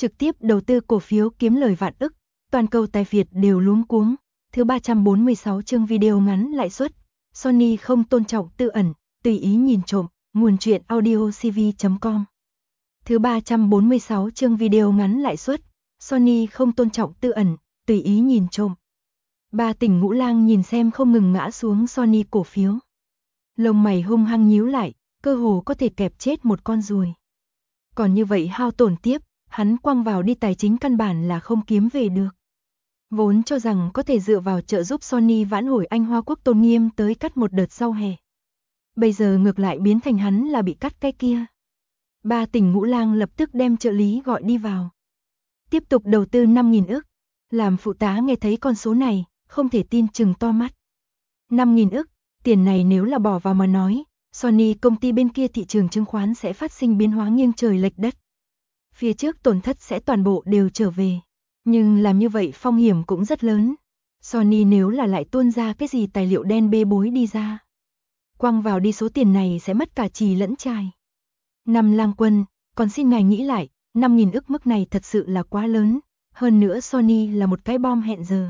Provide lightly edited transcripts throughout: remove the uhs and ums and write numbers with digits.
trực tiếp đầu tư cổ phiếu kiếm lời vạn ức, toàn cầu tài Việt đều luống cuống. Thứ 346 chương video ngắn lãi suất, Sony không tôn trọng tư ẩn, tùy ý nhìn trộm, nguồn truyện audiocv.com. Thứ 346 chương video ngắn lãi suất, Sony không tôn trọng tư ẩn, tùy ý nhìn trộm. Ba Tỉnh Ngũ Lang nhìn xem không ngừng ngã xuống Sony cổ phiếu. Lông mày hung hăng nhíu lại, cơ hồ có thể kẹp chết một con ruồi. Còn như vậy hao tổn tiếp, hắn quăng vào đi tài chính căn bản là không kiếm về được. Vốn cho rằng có thể dựa vào trợ giúp Sony vãn hồi Anh Hoa Quốc tôn nghiêm tới cắt một đợt sau hè. Bây giờ ngược lại biến thành hắn là bị cắt cái kia. Ba Tỉnh Ngũ Lang lập tức đem trợ lý gọi đi vào. Tiếp tục đầu tư 5.000 ức. Làm phụ tá nghe thấy con số này, không thể tin chừng to mắt. 5.000 ức, tiền này nếu là bỏ vào mà nói, Sony công ty bên kia thị trường chứng khoán sẽ phát sinh biến hóa nghiêng trời lệch đất. Phía trước tổn thất sẽ toàn bộ đều trở về. Nhưng làm như vậy phong hiểm cũng rất lớn. Sony nếu là lại tuôn ra cái gì tài liệu đen bê bối đi ra, quăng vào đi số tiền này sẽ mất cả trì lẫn chài. Năm Lang Quân, còn xin ngài nghĩ lại, 5.000 ức mức này thật sự là quá lớn. Hơn nữa Sony là một cái bom hẹn giờ.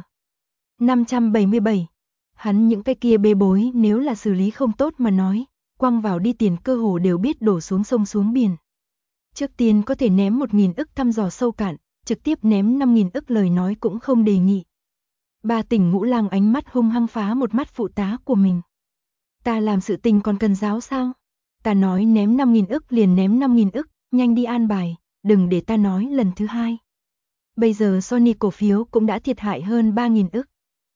577. Hắn những cái kia bê bối nếu là xử lý không tốt mà nói, quăng vào đi tiền cơ hồ đều biết đổ xuống sông xuống biển. Trước tiên có thể ném 1.000 ức thăm dò sâu cạn, trực tiếp ném 5.000 ức lời nói cũng không đề nghị. Ba Tỉnh Ngũ Lang ánh mắt hung hăng phá một mắt phụ tá của mình. Ta làm sự tình còn cần giáo sao? Ta nói ném 5.000 ức liền ném 5.000 ức, nhanh đi an bài, đừng để ta nói lần thứ hai. Bây giờ Sony cổ phiếu cũng đã thiệt hại hơn 3.000 ức.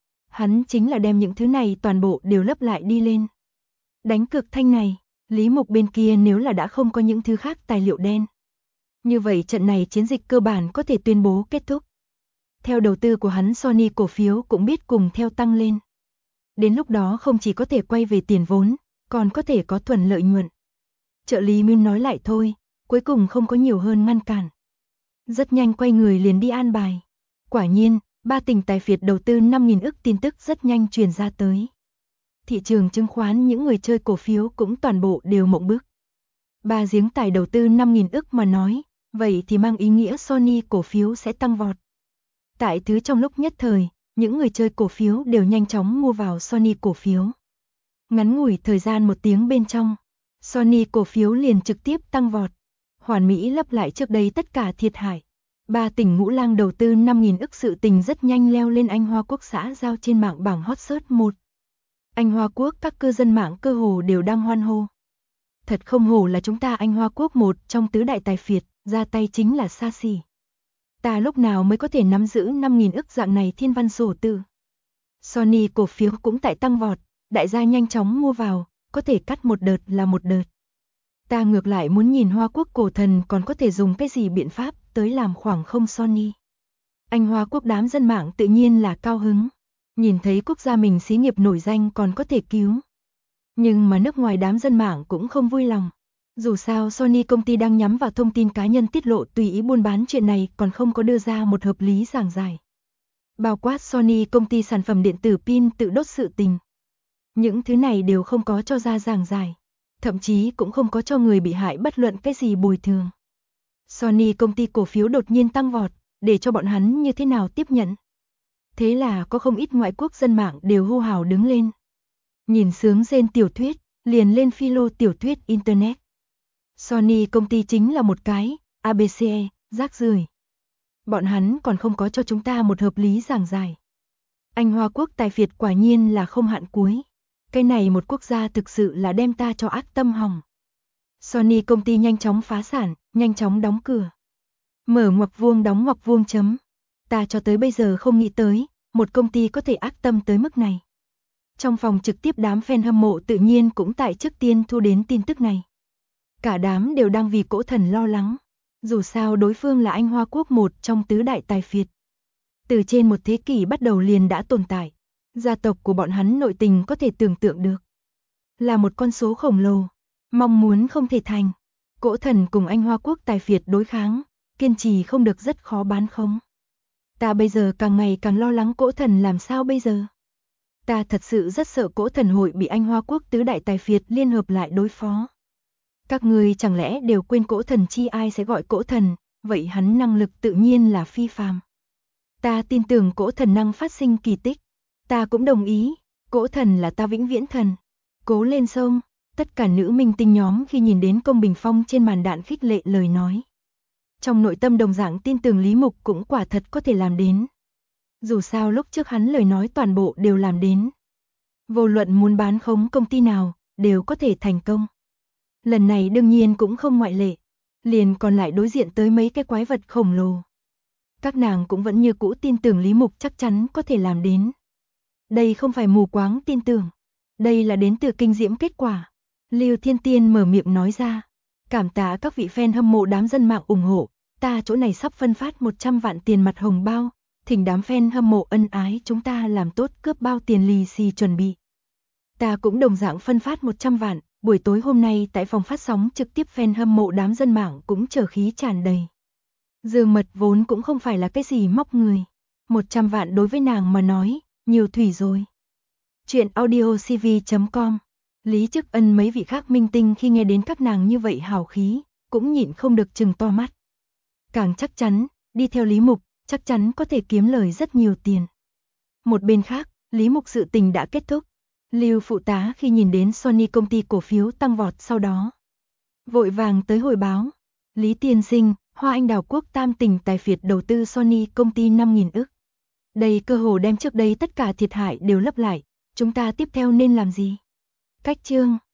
Hắn chính là đem những thứ này toàn bộ đều lấp lại đi lên. Đánh cược thanh này, Lý Mục bên kia nếu là đã không có những thứ khác tài liệu đen. Như vậy trận này chiến dịch cơ bản có thể tuyên bố kết thúc. Theo đầu tư của hắn Sony cổ phiếu cũng biết cùng theo tăng lên. Đến lúc đó không chỉ có thể quay về tiền vốn, còn có thể có thuần lợi nhuận. Trợ lý Minh nói lại thôi, cuối cùng không có nhiều hơn ngăn cản. Rất nhanh quay người liền đi an bài. Quả nhiên, Ba Tỉnh tài Việt đầu tư 5.000 ức tin tức rất nhanh truyền ra tới. Thị trường chứng khoán những người chơi cổ phiếu cũng toàn bộ đều mộng bức. Ba Giếng Tài đầu tư 5.000 ức mà nói, vậy thì mang ý nghĩa Sony cổ phiếu sẽ tăng vọt. Tại thứ trong lúc nhất thời, những người chơi cổ phiếu đều nhanh chóng mua vào Sony cổ phiếu. Ngắn ngủi thời gian 1 tiếng bên trong, Sony cổ phiếu liền trực tiếp tăng vọt. Hoàn mỹ lấp lại trước đây tất cả thiệt hại. Ba Tỉnh Ngũ Lang đầu tư 5.000 ức sự tình rất nhanh leo lên Anh Hoa Quốc xã giao trên mạng bảng hot search 1. Anh Hoa Quốc các cư dân mạng cơ hồ đều đang hoan hô. Thật không hổ là chúng ta Anh Hoa Quốc một trong tứ đại tài Việt, ra tay chính là xa xỉ. Ta lúc nào mới có thể nắm giữ 5.000 ức dạng này thiên văn sổ tự. Sony cổ phiếu cũng tại tăng vọt, đại gia nhanh chóng mua vào, có thể cắt một đợt là một đợt. Ta ngược lại muốn nhìn Hoa Quốc cổ thần còn có thể dùng cái gì biện pháp tới làm khoảng không Sony. Anh Hoa Quốc đám dân mạng tự nhiên là cao hứng. Nhìn thấy quốc gia mình xí nghiệp nổi danh còn có thể cứu. Nhưng mà nước ngoài đám dân mạng cũng không vui lòng. Dù sao Sony công ty đang nhắm vào thông tin cá nhân tiết lộ tùy ý buôn bán chuyện này còn không có đưa ra một hợp lý giảng giải. Bao quát Sony công ty sản phẩm điện tử pin tự đốt sự tình. Những thứ này đều không có cho ra giảng giải. Thậm chí cũng không có cho người bị hại bất luận cái gì bồi thường. Sony công ty cổ phiếu đột nhiên tăng vọt, để cho bọn hắn như thế nào tiếp nhận. Thế là có không ít ngoại quốc dân mạng đều hô hào đứng lên. Nhìn sướng rên tiểu thuyết, liền lên philo tiểu thuyết Internet. Sony công ty chính là một cái, ABCE, rác rưởi. Bọn hắn còn không có cho chúng ta một hợp lý giảng giải. Anh Hoa Quốc tài Việt quả nhiên là không hạn cuối. Cái này một quốc gia thực sự là đem ta cho ác tâm hỏng. Sony công ty nhanh chóng phá sản, nhanh chóng đóng cửa. Mở ngoặc vuông đóng ngoặc vuông chấm. Ta cho tới bây giờ không nghĩ tới, một công ty có thể ác tâm tới mức này. Trong phòng trực tiếp đám fan hâm mộ tự nhiên cũng tại trước tiên thu đến tin tức này. Cả đám đều đang vì cỗ thần lo lắng. Dù sao đối phương là Anh Hoa Quốc một trong tứ đại tài Việt. Từ trên một thế kỷ bắt đầu liền đã tồn tại. Gia tộc của bọn hắn nội tình có thể tưởng tượng được. Là một con số khổng lồ. Mong muốn không thể thành. Cỗ thần cùng Anh Hoa Quốc tài Việt đối kháng. Kiên trì không được rất khó bán khống. Ta bây giờ càng ngày càng lo lắng cỗ thần làm sao bây giờ. Ta thật sự rất sợ cỗ thần hội bị Anh Hoa Quốc tứ đại tài Việt liên hợp lại đối phó. Các người chẳng lẽ đều quên cỗ thần chi ai sẽ gọi cỗ thần, vậy hắn năng lực tự nhiên là phi phàm. Ta tin tưởng cỗ thần năng phát sinh kỳ tích. Ta cũng đồng ý, cỗ thần là ta vĩnh viễn thần. Cố lên Sông. Tất cả nữ minh tinh nhóm khi nhìn đến Công Bình Phong trên màn đạn khích lệ lời nói. Trong nội tâm đồng dạng tin tưởng Lý Mục cũng quả thật có thể làm đến. Dù sao lúc trước hắn lời nói toàn bộ đều làm đến. Vô luận muốn bán khống công ty nào, đều có thể thành công. Lần này đương nhiên cũng không ngoại lệ. Liền còn lại đối diện tới mấy cái quái vật khổng lồ. Các nàng cũng vẫn như cũ tin tưởng Lý Mục chắc chắn có thể làm đến. Đây không phải mù quáng tin tưởng. Đây là đến từ kinh diễm kết quả. Lưu Thiên Tiên mở miệng nói ra. Cảm tạ các vị fan hâm mộ đám dân mạng ủng hộ. Ta chỗ này sắp phân phát 100 vạn tiền mặt hồng bao. Thỉnh đám fan hâm mộ ân ái chúng ta làm tốt cướp bao tiền lì xì chuẩn bị. Ta cũng đồng dạng phân phát 100 vạn. Buổi tối hôm nay tại phòng phát sóng trực tiếp fan hâm mộ đám dân mạng cũng chờ khí tràn đầy. Dương Mật vốn cũng không phải là cái gì móc người. 100 vạn đối với nàng mà nói, nhiều thủy rồi. Chuyện audiocv.com. Lý Chức Ân mấy vị khác minh tinh khi nghe đến các nàng như vậy hào khí, cũng nhịn không được trừng to mắt. Càng chắc chắn, đi theo Lý Mục, chắc chắn có thể kiếm lời rất nhiều tiền. Một bên khác, Lý Mục sự tình đã kết thúc. Lưu phụ tá khi nhìn đến Sony công ty cổ phiếu tăng vọt sau đó. Vội vàng tới hồi báo. Lý tiên sinh, Hoa Anh Đào Quốc Tam Tình Tài Phiệt đầu tư Sony công ty 5.000 ức. Đây cơ hồ đem trước đây tất cả thiệt hại đều lấp lại. Chúng ta tiếp theo nên làm gì? Cách chương